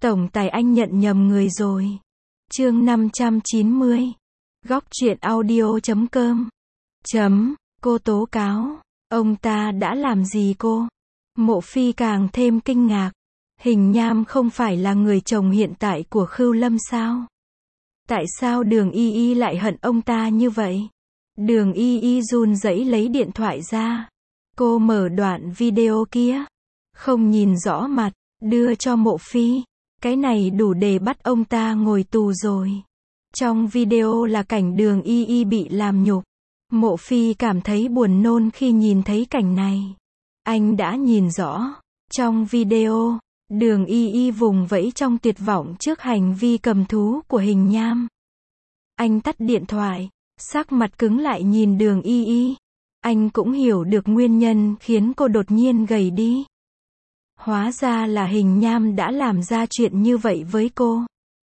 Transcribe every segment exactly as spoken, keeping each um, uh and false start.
Tổng tài anh nhận nhầm người rồi. Chương năm trăm chín mươi. Góc truyện audio chấm com. Chấm, cô tố cáo. Ông ta đã làm gì cô? Mộ Phi càng thêm kinh ngạc. Hình Nham không phải là người chồng hiện tại của Khưu Lâm sao? Tại sao Đường Y Y lại hận ông ta như vậy? Đường Y Y run rẩy lấy điện thoại ra. Cô mở đoạn video kia. Không nhìn rõ mặt, đưa cho Mộ Phi. Cái này đủ để bắt ông ta ngồi tù rồi. Trong video là cảnh Đường Y Y bị làm nhục. Mộ Phi cảm thấy buồn nôn khi nhìn thấy cảnh này. Anh đã nhìn rõ. Trong video, Đường Y Y vùng vẫy trong tuyệt vọng trước hành vi cầm thú của Hình Nham. Anh tắt điện thoại, sắc mặt cứng lại nhìn Đường Y Y. Anh cũng hiểu được nguyên nhân khiến cô đột nhiên gầy đi. Hóa ra là Hình Nham đã làm ra chuyện như vậy với cô.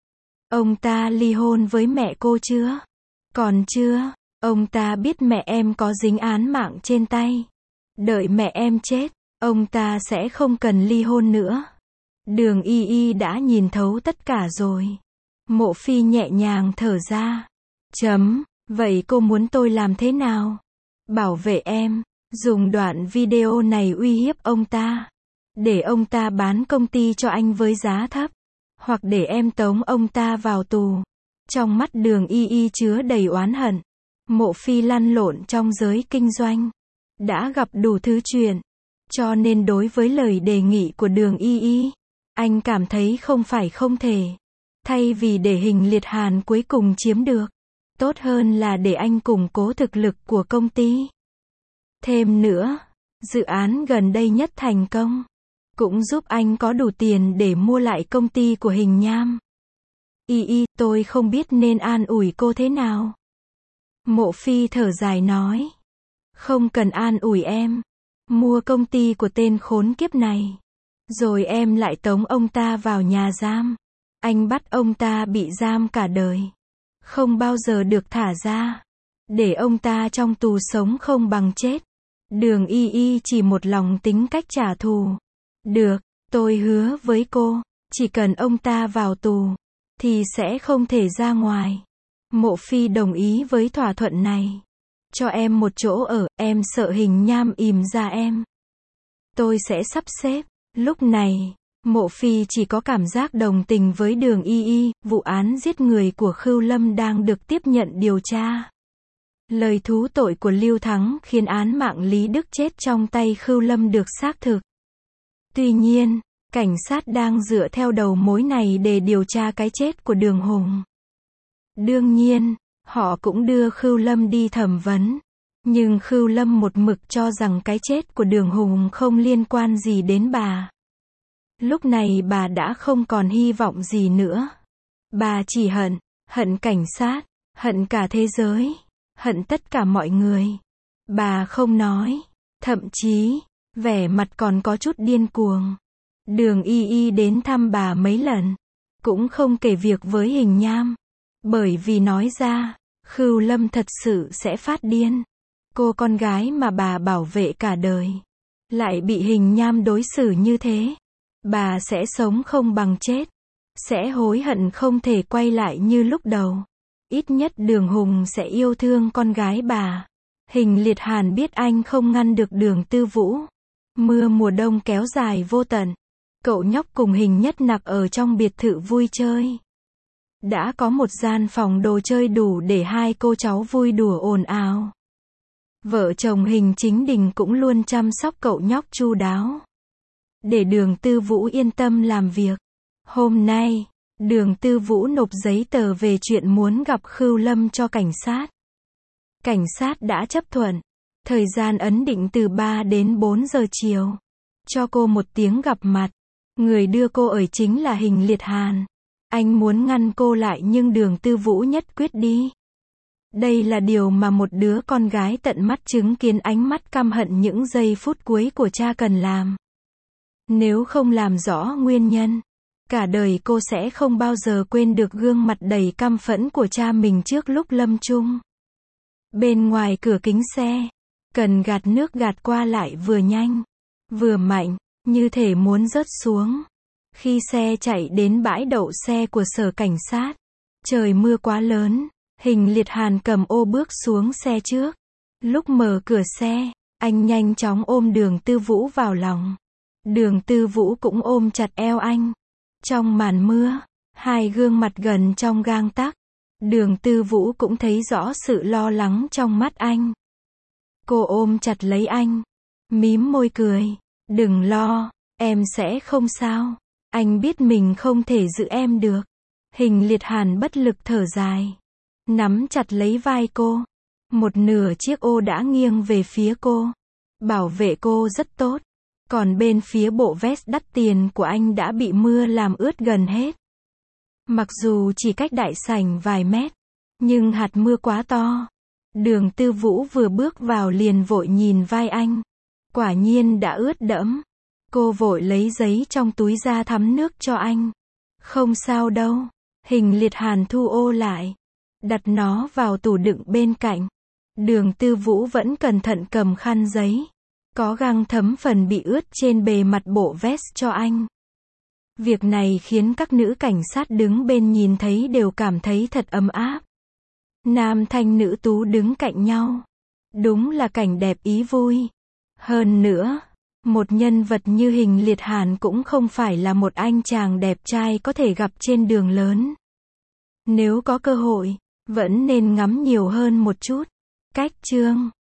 Ông ta ly hôn với mẹ cô chưa? Còn chưa. Ông ta biết mẹ em có dính án mạng trên tay. Đợi mẹ em chết, ông ta sẽ không cần ly hôn nữa. Đường Y Y đã nhìn thấu tất cả rồi. Mộ Phi nhẹ nhàng thở ra. Chấm, vậy cô muốn tôi làm thế nào? Bảo vệ em, dùng đoạn video này uy hiếp ông ta. Để ông ta bán công ty cho anh với giá thấp. Hoặc để em tống ông ta vào tù. Trong mắt Đường Y Y chứa đầy oán hận. Mộ Phi lăn lộn trong giới kinh doanh. Đã gặp đủ thứ chuyện. Cho nên đối với lời đề nghị của Đường Y Y, anh cảm thấy không phải không thể. Thay vì để Hình Liệt Hàn cuối cùng chiếm được, tốt hơn là để anh củng cố thực lực của công ty. Thêm nữa, dự án gần đây nhất thành công, cũng giúp anh có đủ tiền để mua lại công ty của Hình Nham. Y Y, tôi không biết nên an ủi cô thế nào. Mộ Phi thở dài nói. Không cần an ủi em. Mua công ty của tên khốn kiếp này. Rồi em lại tống ông ta vào nhà giam. Anh bắt ông ta bị giam cả đời. Không bao giờ được thả ra. Để ông ta trong tù sống không bằng chết. Đường Y Y chỉ một lòng tính cách trả thù. Được, tôi hứa với cô, chỉ cần ông ta vào tù, thì sẽ không thể ra ngoài. Mộ Phi đồng ý với thỏa thuận này. Cho em một chỗ ở, em sợ Hình Nham ìm ra em. Tôi sẽ sắp xếp. Lúc này, Mộ Phi chỉ có cảm giác đồng tình với Đường Y Y. Vụ án giết người của Khưu Lâm đang được tiếp nhận điều tra. Lời thú tội của Lưu Thắng khiến án mạng Lý Đức chết trong tay Khưu Lâm được xác thực. Tuy nhiên, cảnh sát đang dựa theo đầu mối này để điều tra cái chết của Đường Hùng. Đương nhiên, họ cũng đưa Khưu Lâm đi thẩm vấn. Nhưng Khưu Lâm một mực cho rằng cái chết của Đường Hùng không liên quan gì đến bà. Lúc này bà đã không còn hy vọng gì nữa. Bà chỉ hận, hận cảnh sát, hận cả thế giới, hận tất cả mọi người. Bà không nói, thậm chí, vẻ mặt còn có chút điên cuồng. Đường Y Y đến thăm bà mấy lần, cũng không kể việc với Hình Nham. Bởi vì nói ra, Khưu Lâm thật sự sẽ phát điên. Cô con gái mà bà bảo vệ cả đời, lại bị Hình Nham đối xử như thế. Bà sẽ sống không bằng chết. Sẽ hối hận không thể quay lại như lúc đầu. Ít nhất Đường Hùng sẽ yêu thương con gái bà. Hình Liệt Hàn biết anh không ngăn được Đường Tư Vũ. Mưa mùa đông kéo dài vô tận. Cậu nhóc cùng Hình Nhất Nặc ở trong biệt thự vui chơi. Đã có một gian phòng đồ chơi đủ để hai cô cháu vui đùa ồn ào. Vợ chồng Hình Chính Đình cũng luôn chăm sóc cậu nhóc chu đáo. Để Đường Tư Vũ yên tâm làm việc. Hôm nay, Đường Tư Vũ nộp giấy tờ về chuyện muốn gặp Khưu Lâm cho cảnh sát. Cảnh sát đã chấp thuận. Thời gian ấn định từ ba đến bốn giờ chiều. Cho cô một tiếng gặp mặt. Người đưa cô ở chính là Hình Liệt Hàn. Anh muốn ngăn cô lại nhưng Đường Tư Vũ nhất quyết đi. Đây là điều mà một đứa con gái tận mắt chứng kiến ánh mắt căm hận những giây phút cuối của cha cần làm. Nếu không làm rõ nguyên nhân, cả đời cô sẽ không bao giờ quên được gương mặt đầy căm phẫn của cha mình trước lúc lâm chung. Bên ngoài cửa kính xe, cần gạt nước gạt qua lại vừa nhanh, vừa mạnh, như thể muốn rớt xuống. Khi xe chạy đến bãi đậu xe của sở cảnh sát, trời mưa quá lớn, Hình Liệt Hàn cầm ô bước xuống xe trước. Lúc mở cửa xe, anh nhanh chóng ôm Đường Tư Vũ vào lòng. Đường Tư Vũ cũng ôm chặt eo anh. Trong màn mưa, hai gương mặt gần trong gang tấc. Đường Tư Vũ cũng thấy rõ sự lo lắng trong mắt anh. Cô ôm chặt lấy anh, mím môi cười. Đừng lo, em sẽ không sao. Anh biết mình không thể giữ em được. Hình Liệt Hàn bất lực thở dài, nắm chặt lấy vai cô. Một nửa chiếc ô đã nghiêng về phía cô, bảo vệ cô rất tốt. Còn bên phía bộ vest đắt tiền của anh đã bị mưa làm ướt gần hết. Mặc dù chỉ cách đại sảnh vài mét, nhưng hạt mưa quá to. Đường Tư Vũ vừa bước vào liền vội nhìn vai anh. Quả nhiên đã ướt đẫm. Cô vội lấy giấy trong túi ra thấm nước cho anh. Không sao đâu. Hình Liệt Hàn thu ô lại, đặt nó vào tủ đựng bên cạnh. Đường Tư Vũ vẫn cẩn thận cầm khăn giấy, có găng thấm phần bị ướt trên bề mặt bộ vest cho anh. Việc này khiến các nữ cảnh sát đứng bên nhìn thấy đều cảm thấy thật ấm áp. Nam thanh nữ tú đứng cạnh nhau. Đúng là cảnh đẹp ý vui. Hơn nữa, một nhân vật như Hình Liệt Hàn cũng không phải là một anh chàng đẹp trai có thể gặp trên đường lớn. Nếu có cơ hội, vẫn nên ngắm nhiều hơn một chút. Cách chương